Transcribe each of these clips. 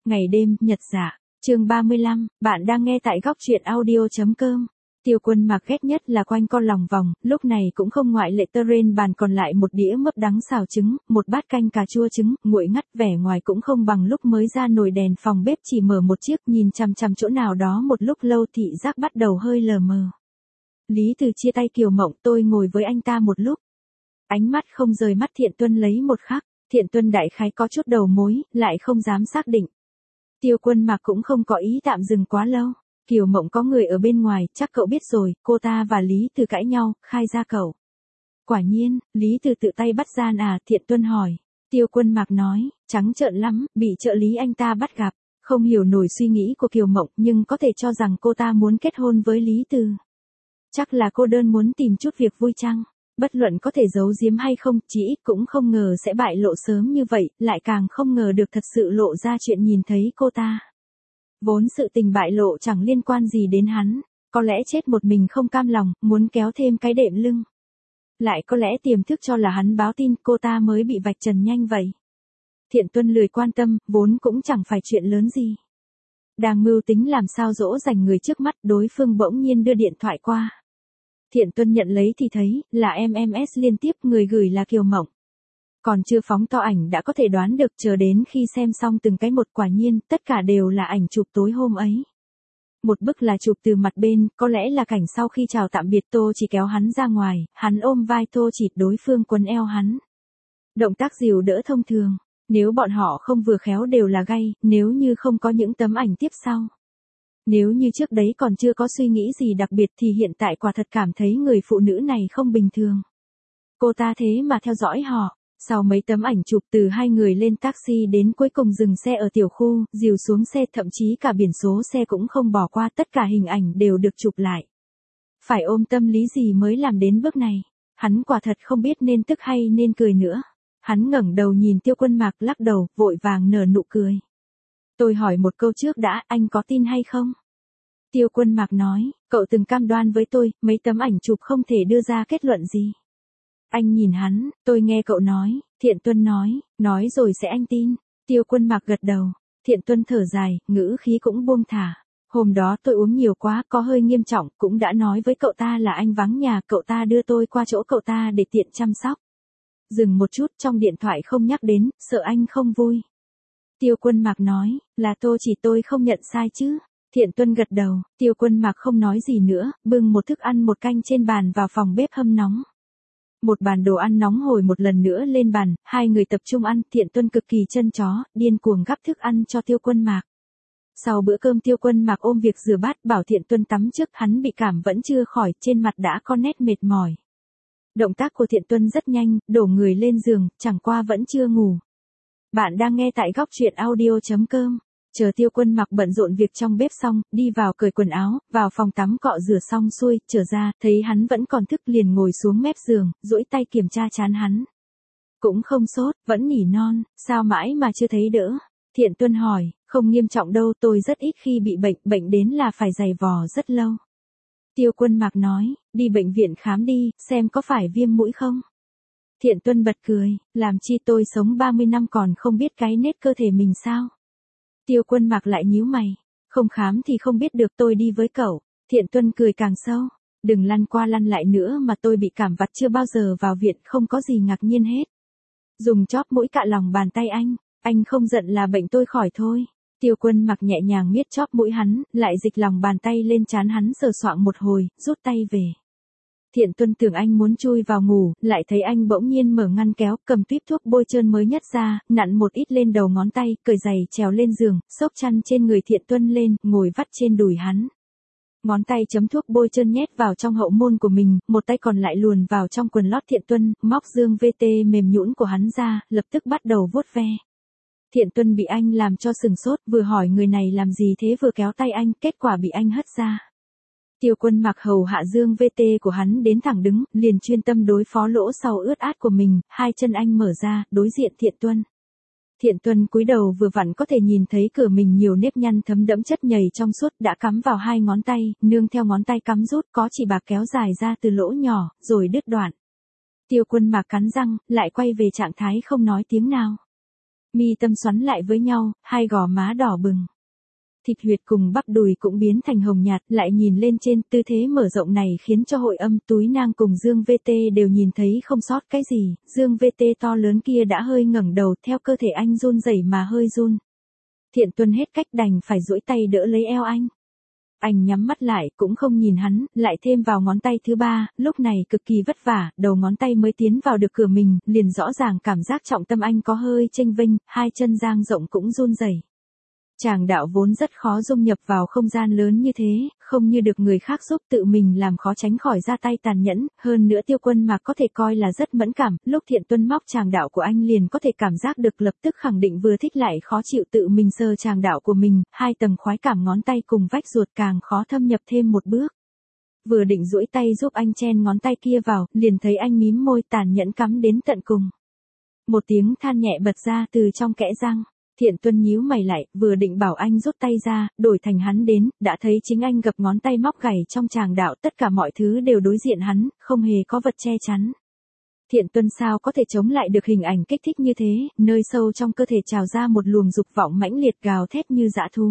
Ngày đêm, nhật dạ. Chương 35, bạn đang nghe tại góc truyện audio.com. Tiêu Quân Mặc ghét nhất là quanh co lòng vòng, lúc này cũng không ngoại lệ. Trên bàn còn lại một đĩa mướp đắng xào trứng, một bát canh cà chua trứng, nguội ngắt, vẻ ngoài cũng không bằng lúc mới ra nồi. Đèn phòng bếp chỉ mở một chiếc, nhìn chằm chằm chỗ nào đó một lúc lâu thị giác bắt đầu hơi lờ mờ. Lý Từ chia tay Kiều Mộng, tôi ngồi với anh ta một lúc. Ánh mắt không rời mắt Thiện Tuân lấy một khắc, Thiện Tuân đại khái có chút đầu mối, lại không dám xác định. Tiêu Quân Mặc cũng không có ý tạm dừng quá lâu. Kiều Mộng có người ở bên ngoài, chắc cậu biết rồi, cô ta và Lý Từ cãi nhau, khai ra cậu. Quả nhiên, Lý Từ tự tay bắt gian à, Thiện Tuân hỏi. Tiêu Quân Mặc nói, trắng trợn lắm, bị trợ lý anh ta bắt gặp. Không hiểu nổi suy nghĩ của Kiều Mộng, nhưng có thể cho rằng cô ta muốn kết hôn với Lý Từ. Chắc là cô đơn muốn tìm chút việc vui chăng? Bất luận có thể giấu giếm hay không, chỉ ít cũng không ngờ sẽ bại lộ sớm như vậy, lại càng không ngờ được thật sự lộ ra chuyện nhìn thấy cô ta. Vốn sự tình bại lộ chẳng liên quan gì đến hắn, có lẽ chết một mình không cam lòng, muốn kéo thêm cái đệm lưng. Lại có lẽ tiềm thức cho là hắn báo tin cô ta mới bị vạch trần nhanh vậy. Thiện Tuân lười quan tâm, vốn cũng chẳng phải chuyện lớn gì. Đang mưu tính làm sao dỗ dành người trước mắt, đối phương bỗng nhiên đưa điện thoại qua. Thiện Tuân nhận lấy thì thấy, là MMS liên tiếp, người gửi là Kiều Mộng. Còn chưa phóng to ảnh đã có thể đoán được, chờ đến khi xem xong từng cái một, quả nhiên, tất cả đều là ảnh chụp tối hôm ấy. Một bức là chụp từ mặt bên, có lẽ là cảnh sau khi chào tạm biệt. Tô Chỉ kéo hắn ra ngoài, hắn ôm vai Tô Chỉ, đối phương quấn eo hắn. Động tác dìu đỡ thông thường, nếu bọn họ không vừa khéo đều là gay, nếu như không có những tấm ảnh tiếp sau. Nếu như trước đấy còn chưa có suy nghĩ gì đặc biệt thì hiện tại quả thật cảm thấy người phụ nữ này không bình thường. Cô ta thế mà theo dõi họ. Sau mấy tấm ảnh chụp từ hai người lên taxi đến cuối cùng dừng xe ở tiểu khu, dìu xuống xe, thậm chí cả biển số xe cũng không bỏ qua, tất cả hình ảnh đều được chụp lại. Phải ôm tâm lý gì mới làm đến bước này? Hắn quả thật không biết nên tức hay nên cười nữa. Hắn ngẩng đầu nhìn Tiêu Quân Mặc, lắc đầu, vội vàng nở nụ cười. Tôi hỏi một câu trước đã, anh có tin hay không? Tiêu Quân Mặc nói, cậu từng cam đoan với tôi, mấy tấm ảnh chụp không thể đưa ra kết luận gì. Anh nhìn hắn, tôi nghe cậu nói. Thiện Tuân nói rồi sẽ anh tin. Tiêu Quân Mặc gật đầu. Thiện Tuân thở dài, ngữ khí cũng buông thả. Hôm đó tôi uống nhiều quá, có hơi nghiêm trọng, cũng đã nói với cậu ta là anh vắng nhà, cậu ta đưa tôi qua chỗ cậu ta để tiện chăm sóc. Dừng một chút, trong điện thoại không nhắc đến, sợ anh không vui. Tiêu Quân Mặc nói, là tôi không nhận sai chứ. Thiện Tuân gật đầu. Tiêu Quân Mặc không nói gì nữa, bưng một thức ăn một canh trên bàn vào phòng bếp hâm nóng. Một bàn đồ ăn nóng hổi một lần nữa lên bàn, hai người tập trung ăn. Thiện Tuân cực kỳ chân chó, điên cuồng gắp thức ăn cho Tiêu Quân Mặc. Sau bữa cơm Tiêu Quân Mặc ôm việc rửa bát, bảo Thiện Tuân tắm trước, hắn bị cảm vẫn chưa khỏi, trên mặt đã có nét mệt mỏi. Động tác của Thiện Tuân rất nhanh, đổ người lên giường, chẳng qua vẫn chưa ngủ. Bạn đang nghe tại góc truyện audio.com. Chờ Tiêu Quân Mặc bận rộn việc trong bếp xong, đi vào cởi quần áo, vào phòng tắm cọ rửa xong xuôi, trở ra, thấy hắn vẫn còn thức, liền ngồi xuống mép giường, duỗi tay kiểm tra trán hắn. Cũng không sốt, vẫn nỉ non, sao mãi mà chưa thấy đỡ? Thiện Tuân hỏi, không nghiêm trọng đâu, tôi rất ít khi bị bệnh đến là phải giày vò rất lâu. Tiêu Quân Mặc nói, đi bệnh viện khám đi, xem có phải viêm mũi không? Thiện Tuân bật cười, làm chi, tôi sống 30 năm còn không biết cái nết cơ thể mình sao? Tiêu Quân Mặc lại nhíu mày, không khám thì không biết được, tôi đi với cậu. Thiện Tuân cười càng sâu, đừng lăn qua lăn lại nữa mà, tôi bị cảm vặt chưa bao giờ vào viện, không có gì ngạc nhiên hết. Dùng chóp mũi cạ lòng bàn tay anh không giận là bệnh tôi khỏi thôi. Tiêu Quân Mặc nhẹ nhàng miết chóp mũi hắn, lại dịch lòng bàn tay lên trán hắn sờ soạng một hồi, rút tay về. Thiện Tuân tưởng anh muốn chui vào ngủ, lại thấy anh bỗng nhiên mở ngăn kéo, cầm tuýp thuốc bôi trơn mới nhất ra, nặn một ít lên đầu ngón tay, cởi giày trèo lên giường, xốc chăn trên người Thiện Tuân lên, ngồi vắt trên đùi hắn. Ngón tay chấm thuốc bôi trơn nhét vào trong hậu môn của mình, một tay còn lại luồn vào trong quần lót Thiện Tuân, móc dương VT mềm nhũn của hắn ra, lập tức bắt đầu vuốt ve. Thiện Tuân bị anh làm cho sừng sốt, vừa hỏi người này làm gì thế vừa kéo tay anh, kết quả bị anh hất ra. Tiêu Quân Mặc hầu hạ dương VT của hắn đến thẳng đứng, liền chuyên tâm đối phó lỗ sau ướt át của mình, hai chân anh mở ra, đối diện Thiện Tuân. Thiện Tuân cúi đầu vừa vặn có thể nhìn thấy cửa mình nhiều nếp nhăn thấm đẫm chất nhầy trong suốt đã cắm vào hai ngón tay, nương theo ngón tay cắm rút có chỉ bạc kéo dài ra từ lỗ nhỏ, rồi đứt đoạn. Tiêu Quân Mặc cắn răng, lại quay về trạng thái không nói tiếng nào. Mi tâm xoắn lại với nhau, hai gò má đỏ bừng. Thịt huyệt cùng bắp đùi cũng biến thành hồng nhạt, lại nhìn lên trên, tư thế mở rộng này khiến cho Hội Âm, Túy Nang cùng Dương VT đều nhìn thấy không sót cái gì, Dương VT to lớn kia đã hơi ngẩng đầu, theo cơ thể anh run rẩy mà hơi run. Thiện Tuân hết cách đành phải duỗi tay đỡ lấy eo anh. Anh nhắm mắt lại, cũng không nhìn hắn, lại thêm vào ngón tay thứ ba, lúc này cực kỳ vất vả, đầu ngón tay mới tiến vào được cửa mình, liền rõ ràng cảm giác trọng tâm anh có hơi chênh vênh, hai chân dang rộng cũng run rẩy. Tràng đạo vốn rất khó dung nhập vào không gian lớn như thế, không như được người khác giúp, tự mình làm khó tránh khỏi ra tay tàn nhẫn, hơn nữa Tiêu Quân Mạc có thể coi là rất mẫn cảm, lúc Thiện Tuân móc tràng đạo của anh liền có thể cảm giác được, lập tức khẳng định vừa thích lại khó chịu, tự mình sờ tràng đạo của mình, hai tầng khoái cảm ngón tay cùng vách ruột càng khó thâm nhập thêm một bước. Vừa định duỗi tay giúp anh chen ngón tay kia vào, liền thấy anh mím môi tàn nhẫn cắm đến tận cùng. Một tiếng than nhẹ bật ra từ trong kẽ răng. Thiện Tuân nhíu mày lại, vừa định bảo anh rút tay ra, đổi thành hắn đến, đã thấy chính anh gập ngón tay móc gảy trong tràng đạo, tất cả mọi thứ đều đối diện hắn, không hề có vật che chắn. Thiện Tuân sao có thể chống lại được hình ảnh kích thích như thế, nơi sâu trong cơ thể trào ra một luồng dục vọng mãnh liệt gào thét như dã thú.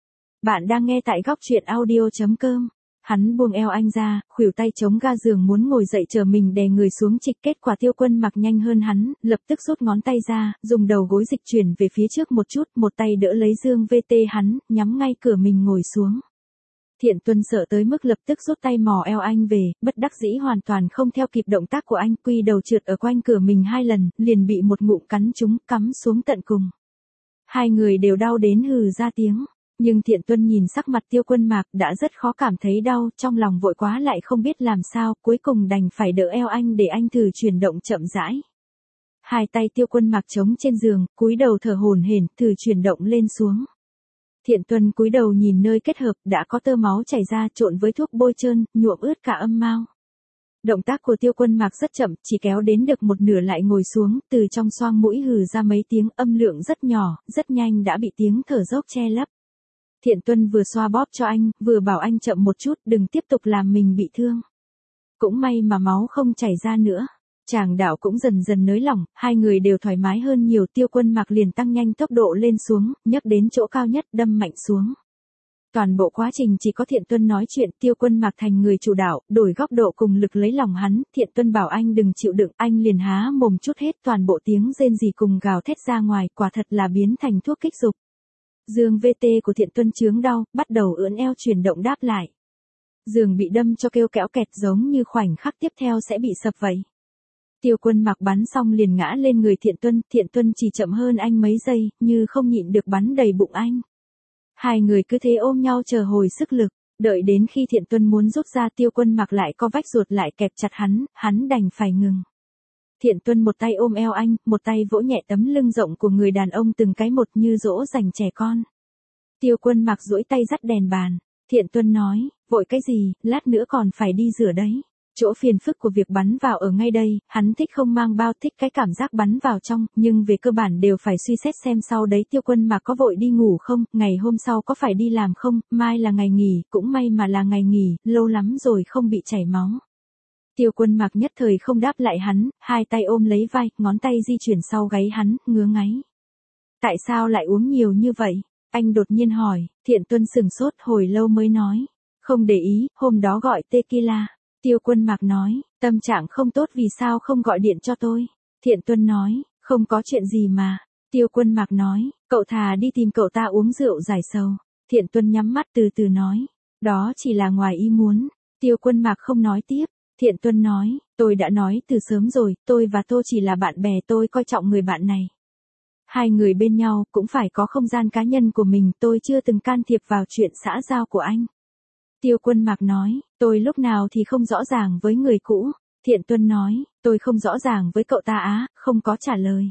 Bạn đang nghe tại góc truyện audio.com. Hắn buông eo anh ra, khuỷu tay chống ga giường muốn ngồi dậy chờ mình đè người xuống trịch, kết quả Tiêu Quân Mạc nhanh hơn hắn, lập tức rút ngón tay ra, dùng đầu gối dịch chuyển về phía trước một chút, một tay đỡ lấy Dương VT hắn, nhắm ngay cửa mình ngồi xuống. Thiện Tuân sợ tới mức lập tức rút tay mò eo anh về, bất đắc dĩ hoàn toàn không theo kịp động tác của anh, quy đầu trượt ở quanh cửa mình 2 lần, liền bị một ngụm cắn trúng, cắm xuống tận cùng. Hai người đều đau đến hừ ra tiếng. Nhưng Thiện Tuân nhìn sắc mặt Tiêu Quân Mạc đã rất khó cảm thấy đau, trong lòng vội quá lại không biết làm sao, cuối cùng đành phải đỡ eo anh để anh thử chuyển động chậm rãi. Hai tay Tiêu Quân Mạc chống trên giường, cúi đầu thở hổn hển, thử chuyển động lên xuống. Thiện Tuân cúi đầu nhìn nơi kết hợp, đã có tơ máu chảy ra trộn với thuốc bôi trơn, nhuộm ướt cả âm mao. Động tác của Tiêu Quân Mạc rất chậm, chỉ kéo đến được một nửa lại ngồi xuống, từ trong xoang mũi hừ ra mấy tiếng, âm lượng rất nhỏ, rất nhanh đã bị tiếng thở dốc che lấp. Thiện Tuân vừa xoa bóp cho anh, vừa bảo anh chậm một chút, đừng tiếp tục làm mình bị thương. Cũng may mà máu không chảy ra nữa. Tràng đạo cũng dần dần nới lỏng, hai người đều thoải mái hơn nhiều. Tiêu Quân Mạc liền tăng nhanh tốc độ lên xuống, nhấc đến chỗ cao nhất, đâm mạnh xuống. Toàn bộ quá trình chỉ có Thiện Tuân nói chuyện, Tiêu Quân Mạc thành người chủ đạo, đổi góc độ cùng lực lấy lòng hắn. Thiện Tuân bảo anh đừng chịu đựng, anh liền há mồm chút hết toàn bộ tiếng rên rỉ cùng gào thét ra ngoài, quả thật là biến thành thuốc kích dục. Dương VT của Thiện Tuân chướng đau, bắt đầu ưỡn eo chuyển động đáp lại. Giường bị đâm cho kêu kẽo kẹt giống như khoảnh khắc tiếp theo sẽ bị sập vậy. Tiêu Quân Mạc bắn xong liền ngã lên người Thiện Tuân chỉ chậm hơn anh mấy giây, như không nhịn được bắn đầy bụng anh. Hai người cứ thế ôm nhau chờ hồi sức lực, đợi đến khi Thiện Tuân muốn rút ra Tiêu Quân Mạc lại co vách ruột lại kẹp chặt hắn đành phải ngừng. Thiện Tuân một tay ôm eo anh, một tay vỗ nhẹ tấm lưng rộng của người đàn ông từng cái một như dỗ dành trẻ con. Tiêu Quân Mạc duỗi tay dắt đèn bàn. Thiện Tuân nói, vội cái gì, lát nữa còn phải đi rửa đấy. Chỗ phiền phức của việc bắn vào ở ngay đây, hắn thích không mang bao, thích cái cảm giác bắn vào trong, nhưng về cơ bản đều phải suy xét xem sau đấy Tiêu Quân Mạc có vội đi ngủ không, ngày hôm sau có phải đi làm không, mai là ngày nghỉ, cũng may mà là ngày nghỉ, lâu lắm rồi không bị chảy máu. Tiêu Quân Mạc nhất thời không đáp lại hắn, hai tay ôm lấy vai, ngón tay di chuyển sau gáy hắn, ngứa ngáy. Tại sao lại uống nhiều như vậy? Anh đột nhiên hỏi. Thiện Tuân sửng sốt hồi lâu mới nói. Không để ý, hôm đó gọi tequila. Tiêu Quân Mạc nói, tâm trạng không tốt vì sao không gọi điện cho tôi? Thiện Tuân nói, không có chuyện gì mà. Tiêu Quân Mạc nói, cậu thà đi tìm cậu ta uống rượu giải sầu. Thiện Tuân nhắm mắt từ từ nói, đó chỉ là ngoài ý muốn. Tiêu Quân Mạc không nói tiếp. Thiện Tuân nói, tôi đã nói từ sớm rồi, tôi và tôi chỉ là bạn bè, tôi coi trọng người bạn này. Hai người bên nhau cũng phải có không gian cá nhân của mình, tôi chưa từng can thiệp vào chuyện xã giao của anh. Tiêu Quân Mạc nói, tôi lúc nào thì không rõ ràng với người cũ. Thiện Tuân nói, tôi không rõ ràng với cậu ta á, không có trả lời.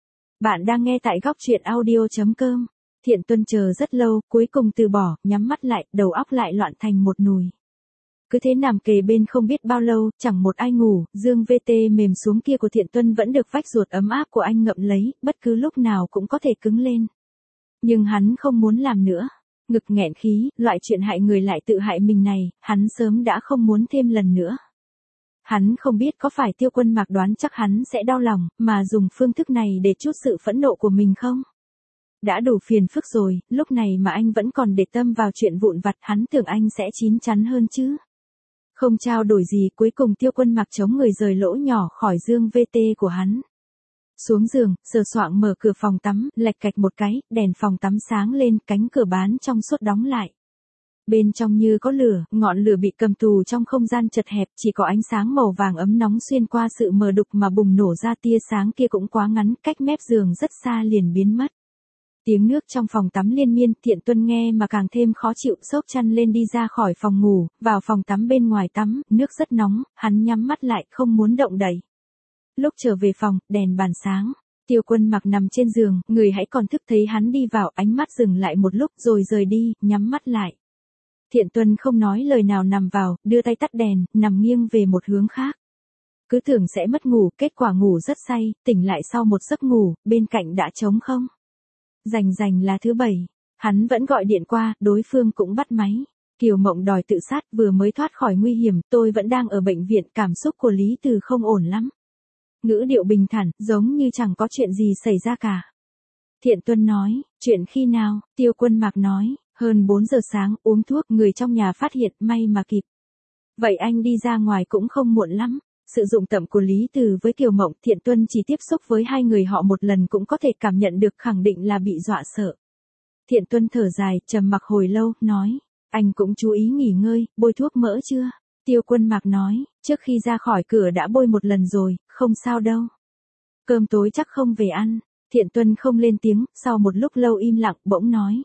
Bạn đang nghe tại góc truyện audio.com. Thiện Tuân chờ rất lâu, cuối cùng từ bỏ, nhắm mắt lại, đầu óc lại loạn thành một nùi. Cứ thế nằm kề bên không biết bao lâu, chẳng một ai ngủ, Dương VT mềm xuống kia của Thiện Tuân vẫn được vách ruột ấm áp của anh ngậm lấy, bất cứ lúc nào cũng có thể cứng lên. Nhưng hắn không muốn làm nữa. Ngực nghẹn khí, loại chuyện hại người lại tự hại mình này, hắn sớm đã không muốn thêm lần nữa. Hắn không biết có phải Tiêu Quân Mạc đoán chắc hắn sẽ đau lòng, mà dùng phương thức này để trút sự phẫn nộ của mình không? Đã đủ phiền phức rồi, lúc này mà anh vẫn còn để tâm vào chuyện vụn vặt, hắn tưởng anh sẽ chín chắn hơn chứ. Không trao đổi gì, cuối cùng Tiêu Quân Mạc chống người rời lỗ nhỏ khỏi dương VT của hắn. Xuống giường, sờ soạng mở cửa phòng tắm, lạch cạch một cái, đèn phòng tắm sáng lên, cánh cửa bán trong suốt đóng lại. Bên trong như có lửa, ngọn lửa bị cầm tù trong không gian chật hẹp, chỉ có ánh sáng màu vàng ấm nóng xuyên qua sự mờ đục mà bùng nổ ra, tia sáng kia cũng quá ngắn, cách mép giường rất xa liền biến mất. Tiếng nước trong phòng tắm liên miên, Thiện Tuân nghe mà càng thêm khó chịu, xốc chăn lên đi ra khỏi phòng ngủ, vào phòng tắm bên ngoài tắm, nước rất nóng, hắn nhắm mắt lại, không muốn động đậy. Lúc trở về phòng, đèn bàn sáng. Tiêu Quân Mạc nằm trên giường, người hãy còn thức, thấy hắn đi vào, ánh mắt dừng lại một lúc rồi rời đi, nhắm mắt lại. Thiện Tuân không nói lời nào nằm vào, đưa tay tắt đèn, nằm nghiêng về một hướng khác. Cứ tưởng sẽ mất ngủ, kết quả ngủ rất say, tỉnh lại sau một giấc ngủ, bên cạnh đã trống không. Rành là thứ 7. Hắn vẫn gọi điện qua, đối phương cũng bắt máy. Kiều Mộng đòi tự sát, vừa mới thoát khỏi nguy hiểm, tôi vẫn đang ở bệnh viện, cảm xúc của Lý Từ không ổn lắm. Ngữ điệu bình thản, giống như chẳng có chuyện gì xảy ra cả. Thiện Tuân nói, chuyện khi nào? Tiêu Quân Mạc nói, hơn 4 giờ sáng, uống thuốc, người trong nhà phát hiện, may mà kịp. Vậy anh đi ra ngoài cũng không muộn lắm. Sự dụng tâm của Lý Từ với Kiều Mộng, Thiện Tuân chỉ tiếp xúc với hai người họ một lần cũng có thể cảm nhận được, khẳng định là bị dọa sợ. Thiện Tuân thở dài, trầm mặc hồi lâu, nói, anh cũng chú ý nghỉ ngơi, bôi thuốc mỡ chưa? Tiêu Quân Mạc nói, trước khi ra khỏi cửa đã bôi một lần rồi, không sao đâu. Cơm tối chắc không về ăn. Thiện Tuân không lên tiếng, sau một lúc lâu im lặng, bỗng nói.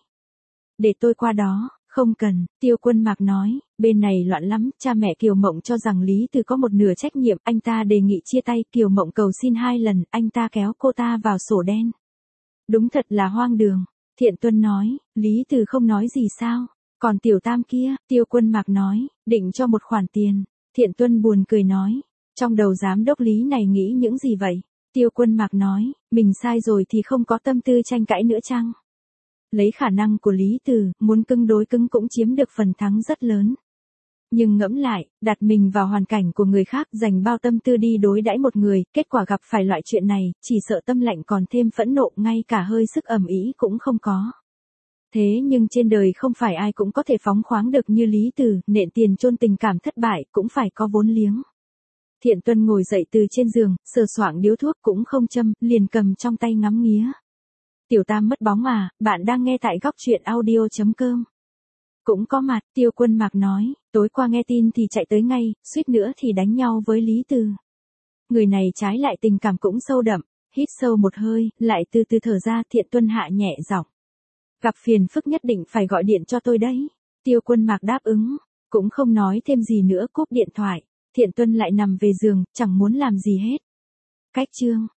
Để tôi qua đó. Không cần, Tiêu Quân Mạc nói, bên này loạn lắm, cha mẹ Kiều Mộng cho rằng Lý Từ có một nửa trách nhiệm, anh ta đề nghị chia tay, Kiều Mộng cầu xin 2 lần, anh ta kéo cô ta vào sổ đen. Đúng thật là hoang đường. Thiện Tuân nói, Lý Từ không nói gì sao? Còn Tiểu Tam kia, Tiêu Quân Mạc nói, định cho một khoản tiền. Thiện Tuân buồn cười nói, trong đầu giám đốc Lý này nghĩ những gì vậy? Tiêu Quân Mạc nói, mình sai rồi thì không có tâm tư tranh cãi nữa chăng? Lấy khả năng của Lý Từ, muốn cứng đối cứng cũng chiếm được phần thắng rất lớn. Nhưng ngẫm lại, đặt mình vào hoàn cảnh của người khác, dành bao tâm tư đi đối đãi một người, kết quả gặp phải loại chuyện này, chỉ sợ tâm lạnh còn thêm phẫn nộ, ngay cả hơi sức ầm ĩ cũng không có. Thế nhưng trên đời không phải ai cũng có thể phóng khoáng được như Lý Từ, nện tiền chôn tình cảm thất bại, cũng phải có vốn liếng. Thiện Tuân ngồi dậy từ trên giường, sờ soạng điếu thuốc cũng không châm, liền cầm trong tay ngắm nghía. Tiểu Tam mất bóng à, bạn đang nghe tại góc truyện audio.com. Cũng có mặt, Tiêu Quân Mạc nói, tối qua nghe tin thì chạy tới ngay, suýt nữa thì đánh nhau với Lý Từ. Người này trái lại tình cảm cũng sâu đậm, hít sâu một hơi, lại từ từ thở ra, Thiện Tuân hạ nhẹ giọng. Gặp phiền phức nhất định phải gọi điện cho tôi đấy. Tiêu Quân Mạc đáp ứng, cũng không nói thêm gì nữa, cúp điện thoại. Thiện Tuân lại nằm về giường, chẳng muốn làm gì hết. Cách chương